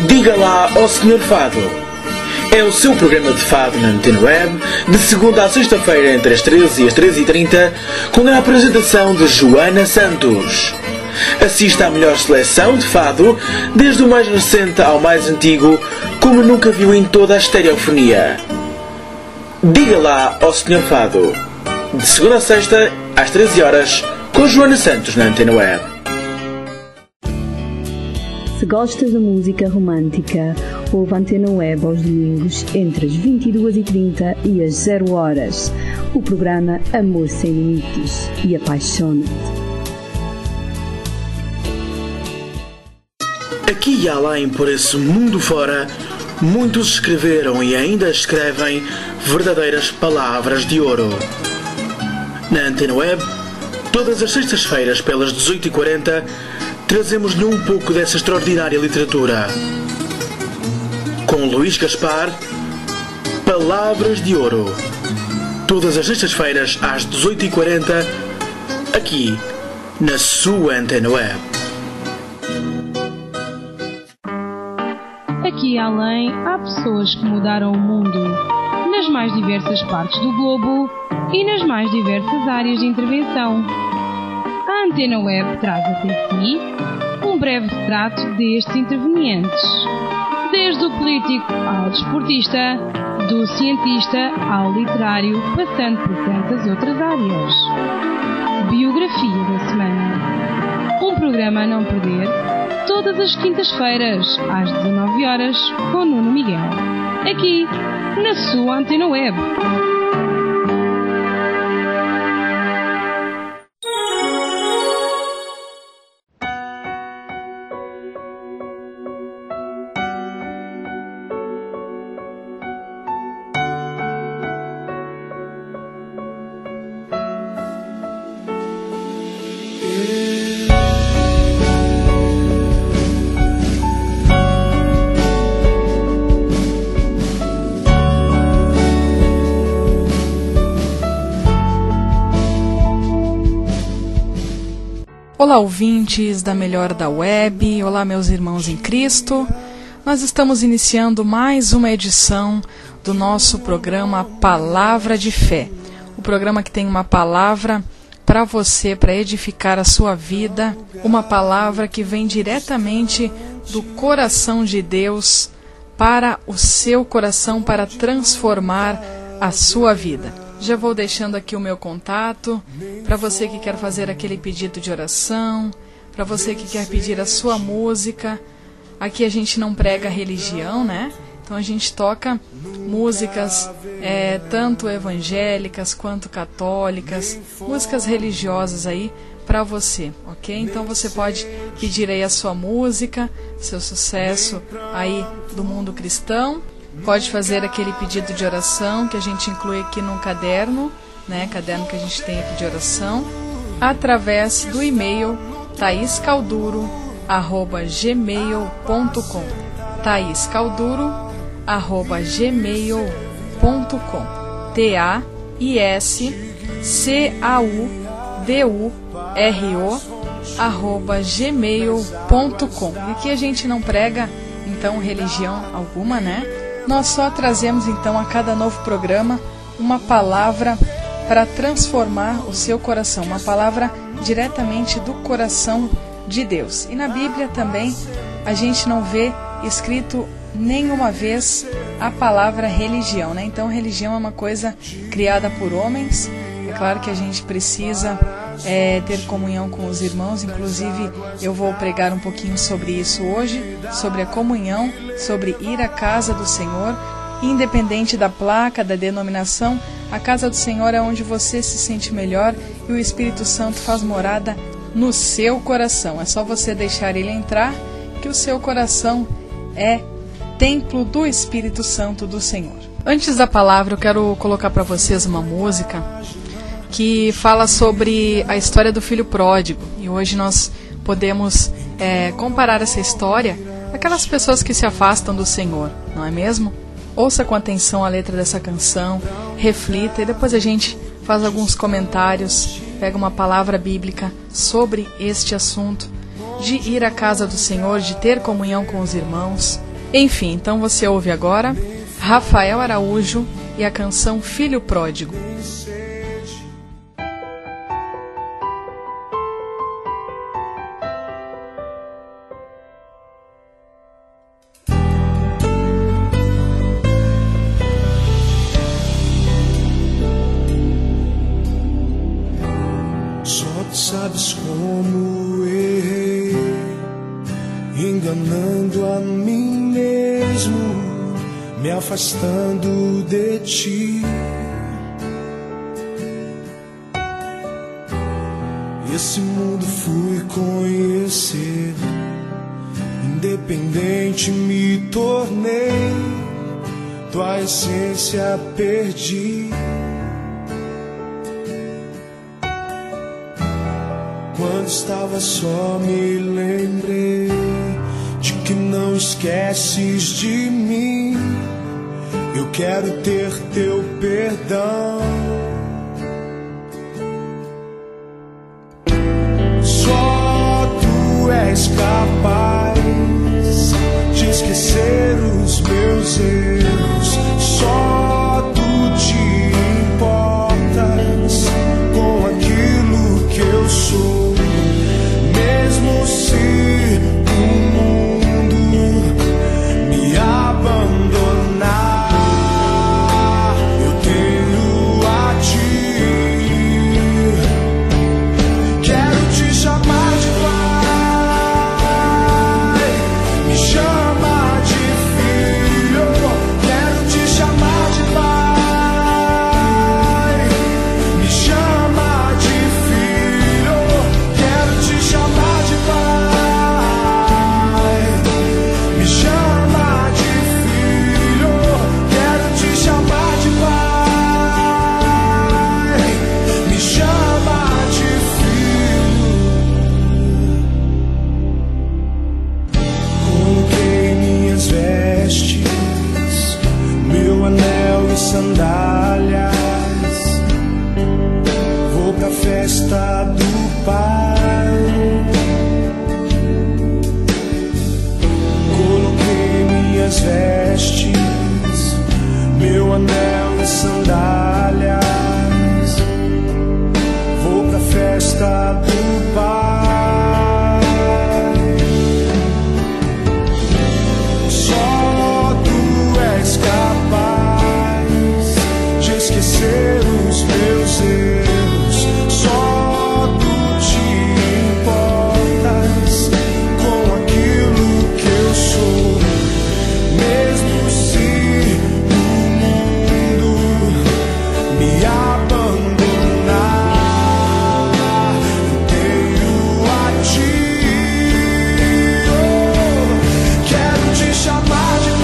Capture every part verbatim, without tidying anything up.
Diga lá ao senhor Fado. É o seu programa de fado na Antena Web, de segunda a sexta-feira entre as treze e as treze e trinta, com a apresentação de Joana Santos. Assista à melhor seleção de fado, desde o mais recente ao mais antigo, como nunca viu em toda a estereofonia. Diga lá ao senhor Fado. De segunda a sexta, às treze horas, com Joana Santos na Antena Web. Se gostas de música romântica, ouve a Antena Web aos domingos entre as vinte e duas e trinta e as zero horas. O programa Amor Sem Limites e Apaixona-te. Aqui e além por esse mundo fora, muitos escreveram e ainda escrevem verdadeiras palavras de ouro. Na Antena Web, todas as sextas-feiras pelas dezoito e quarenta, trazemos-lhe um pouco dessa extraordinária literatura. Com Luís Gaspar, Palavras de Ouro. Todas as sextas-feiras às dezoito e quarenta, aqui na sua Antena Web. Aqui além, há pessoas que mudaram o mundo, nas mais diversas partes do globo e nas mais diversas áreas de intervenção. A Antena Web traz até si um breve retrato destes intervenientes, desde o político ao desportista, do cientista ao literário, passando por tantas outras áreas. Biografia da semana. Um programa a não perder, todas as quintas-feiras, às dezanove horas, com Nuno Miguel, aqui na sua Antena Web. Olá, ouvintes da Melhor da Web, olá, meus irmãos em Cristo. Nós estamos iniciando mais uma edição do nosso programa Palavra de Fé. O programa que tem uma palavra para você, para edificar a sua vida, uma palavra que vem diretamente do coração de Deus para o seu coração, para transformar a sua vida. Já vou deixando aqui o meu contato, para você que quer fazer aquele pedido de oração, para você que quer pedir a sua música. Aqui a gente não prega religião, né? Então a gente toca músicas é, tanto evangélicas quanto católicas, músicas religiosas aí para você, ok? Então você pode pedir aí a sua música, seu sucesso aí do mundo cristão. Pode fazer aquele pedido de oração que a gente inclui aqui num caderno, né? Caderno que a gente tem aqui de oração, através do e-mail thais calduro arroba gmail ponto com. thais calduro arroba gmail ponto com. T A I S C A U D U R O arroba gmail ponto com. E aqui a gente não prega então religião alguma, né? Nós só trazemos então a cada novo programa uma palavra para transformar o seu coração, uma palavra diretamente do coração de Deus. E na Bíblia também a gente não vê escrito nenhuma vez a palavra religião, né? Então religião é uma coisa criada por homens. É claro que a gente precisa é, ter comunhão com os irmãos, inclusive eu vou pregar um pouquinho sobre isso hoje, sobre a comunhão, sobre ir à casa do Senhor, independente da placa, da denominação. A casa do Senhor é onde você se sente melhor e o Espírito Santo faz morada no seu coração. É só você deixar ele entrar, que o seu coração é templo do Espírito Santo do Senhor. Antes da palavra, eu quero colocar para vocês uma música que fala sobre a história do filho pródigo. E hoje nós podemos é, comparar essa história àquelas pessoas que se afastam do Senhor, não é mesmo? Ouça com atenção a letra dessa canção, reflita e depois a gente faz alguns comentários, pega uma palavra bíblica sobre este assunto de ir à casa do Senhor, de ter comunhão com os irmãos. Enfim, então você ouve agora Rafael Araújo e a canção Filho Pródigo. Só tu sabes como errei, enganando a mim mesmo, me afastando de ti. Esse mundo fui conhecer, independente me tornei, tua essência perdi. Quando estava só me lembrei de que não esqueces de mim. Eu quero ter teu perdão. Só tu és capaz de esquecer os meus erros. Só tu te importas com aquilo que eu sou. Mesmo se o mundo me abandonar, eu tenho a ti. Quero te chamar de pai, me chama de filho. Quero te chamar de pai, me chama de filho. Quero te chamar de pai, me chama de filho. Quero te chamar de pai, me chama de filho. Coloquei minhas vestes, meu anel e sandálias, vou pra festa do Pai. Coloquei minhas vestes, meu anel e sandálias, vou pra festa do Pai. Só tu és capaz de esquecer os meus erros. Só tu te importas com aquilo que eu sou. Mesmo se o mundo me abandonar, eu tenho a ti. Quero te chamar de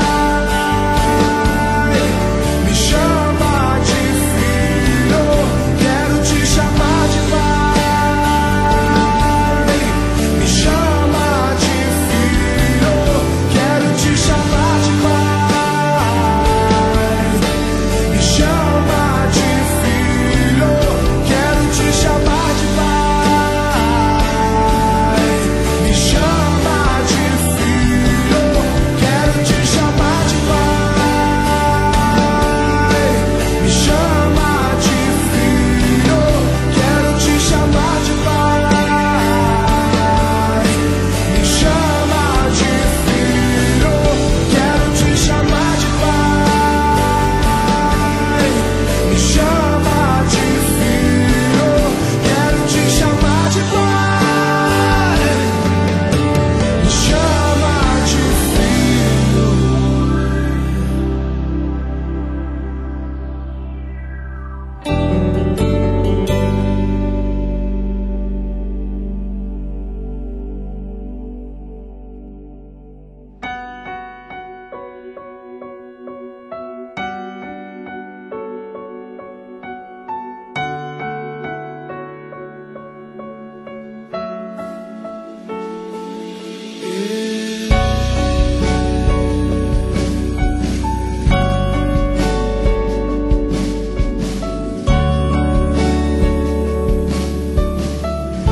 pai, me chama de filho. Quero te chamar de pai, me chama de filho. Quero te chamar de pai, me chama de filho. Quero te chamar de pai, me chama de filho. Quero te chamar de pai, me chama de filho. Quero te chamar de pai, me chama de filho. Quero te chamar de pai, me chama de filho. Quero te chamar de pai, me chama de filho.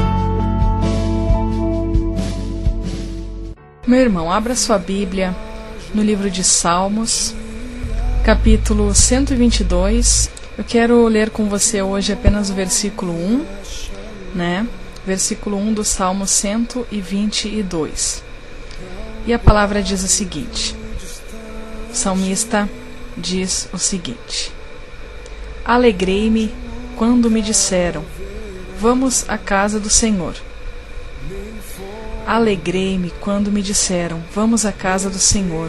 Meu irmão, abra sua Bíblia no livro de Salmos, capítulo cento e vinte e dois. Eu quero ler com você hoje apenas o versículo um, né? Versículo um do Salmo cento e vinte e dois. E a palavra diz o seguinte: o salmista diz o seguinte: Alegrei-me quando me disseram, vamos à casa do Senhor. Alegrei-me quando me disseram, vamos à casa do Senhor.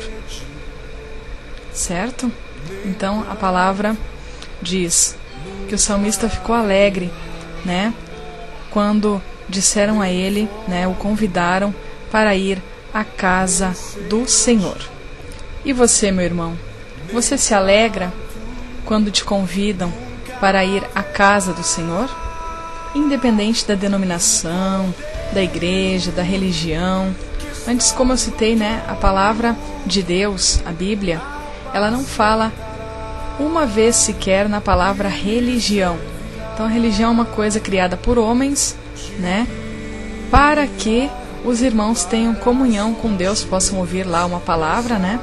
Certo? Então a palavra diz que o salmista ficou alegre, né? Quando disseram a ele, né? O convidaram para ir à casa do Senhor. E você, meu irmão? Você se alegra quando te convidam para ir à casa do Senhor? Independente da denominação, da igreja, da religião. Antes, como eu citei, né, a palavra de Deus, a Bíblia, ela não fala uma vez sequer na palavra religião. Então a religião é uma coisa criada por homens, né, para que os irmãos tenham comunhão com Deus, possam ouvir lá uma palavra, né,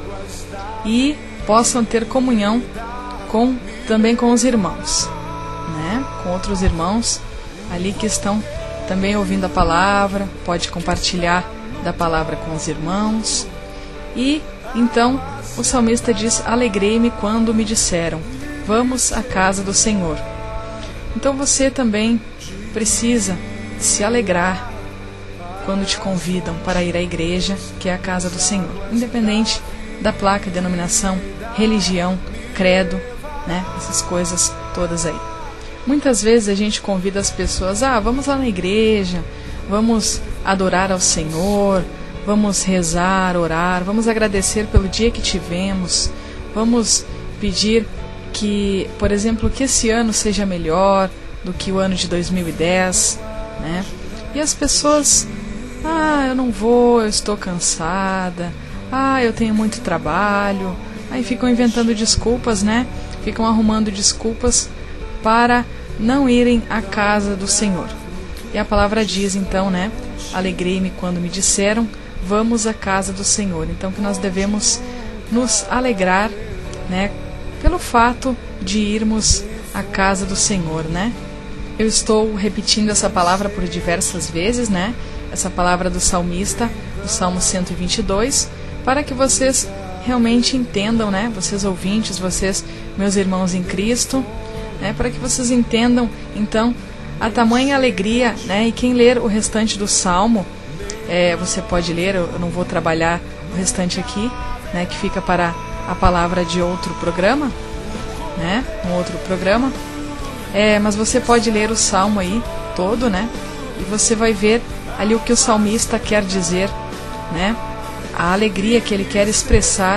e possam ter comunhão com, também com os irmãos, né, com outros irmãos ali que estão também ouvindo a palavra, pode compartilhar da palavra com os irmãos. E então o salmista diz: alegrei-me quando me disseram, vamos à casa do Senhor. Então você também precisa se alegrar quando te convidam para ir à igreja, que é a casa do Senhor, independente da placa, denominação, religião, credo, né, essas coisas todas aí. Muitas vezes a gente convida as pessoas, ah, vamos lá na igreja, vamos adorar ao Senhor, vamos rezar, orar, vamos agradecer pelo dia que tivemos, vamos pedir que, por exemplo, que esse ano seja melhor do que o ano de dois mil e dez, né? E as pessoas, ah, eu não vou, eu estou cansada, ah, eu tenho muito trabalho, aí ficam inventando desculpas, né? Ficam arrumando desculpas para não irem à casa do Senhor. E a palavra diz então, né? Alegrei-me quando me disseram, vamos à casa do Senhor. Então que nós devemos nos alegrar, né? Pelo fato de irmos à casa do Senhor, né? Eu estou repetindo essa palavra por diversas vezes, né? Essa palavra do salmista, do Salmo cento e vinte e dois, para que vocês realmente entendam, né? Vocês ouvintes, vocês, meus irmãos em Cristo, né? Para que vocês entendam, então, a tamanha alegria, né? E quem ler o restante do Salmo, é, você pode ler, eu não vou trabalhar o restante aqui, né? Que fica para a palavra de outro programa, né? Um outro programa. É, mas você pode ler o Salmo aí todo, né? E você vai ver ali o que o salmista quer dizer, né? A alegria que ele quer expressar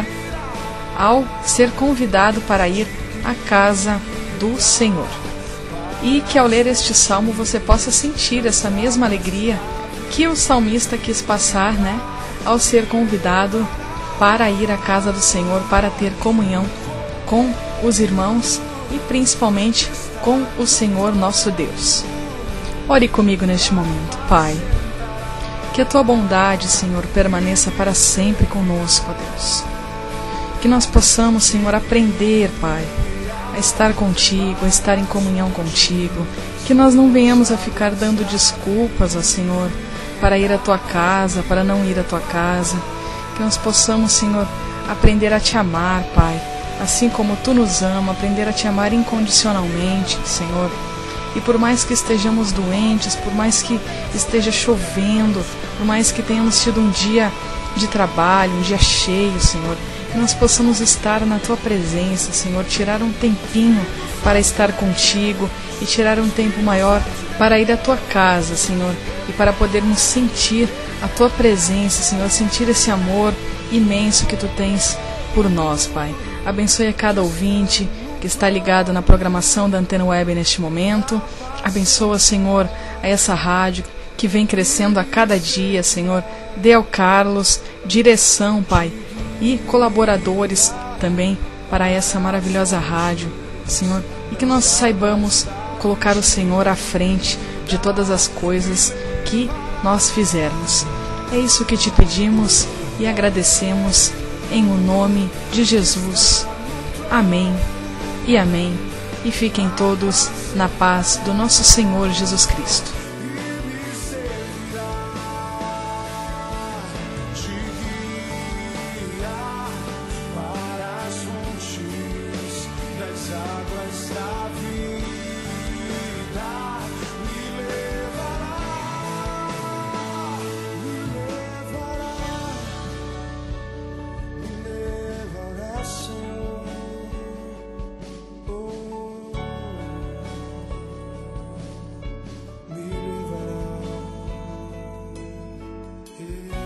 ao ser convidado para ir à casa do Senhor. E que ao ler este salmo você possa sentir essa mesma alegria que o salmista quis passar, né? Ao ser convidado para ir à casa do Senhor, para ter comunhão com os irmãos e principalmente com o Senhor nosso Deus. Ore comigo neste momento, Pai. Que a Tua bondade, Senhor, permaneça para sempre conosco, ó Deus. Que nós possamos, Senhor, aprender, Pai, a estar contigo, a estar em comunhão contigo. Que nós não venhamos a ficar dando desculpas, ó Senhor, para ir à Tua casa, para não ir à Tua casa. Que nós possamos, Senhor, aprender a Te amar, Pai, assim como Tu nos ama, aprender a Te amar incondicionalmente, Senhor. E por mais que estejamos doentes, por mais que esteja chovendo, por mais que tenhamos tido um dia de trabalho, um dia cheio, Senhor, que nós possamos estar na Tua presença, Senhor, tirar um tempinho para estar contigo e tirar um tempo maior para ir à Tua casa, Senhor, e para podermos sentir a Tua presença, Senhor, sentir esse amor imenso que Tu tens por nós, Pai. Abençoe a cada ouvinte que está ligado na programação da Antena Web neste momento. Abençoa, Senhor, a essa rádio que vem crescendo a cada dia, Senhor. Dê ao Carlos direção, Pai, e colaboradores também para essa maravilhosa rádio, Senhor. E que nós saibamos colocar o Senhor à frente de todas as coisas que nós fizermos. É isso que Te pedimos e agradecemos em o nome de Jesus. Amém e amém. E fiquem todos na paz do nosso Senhor Jesus Cristo. Yeah.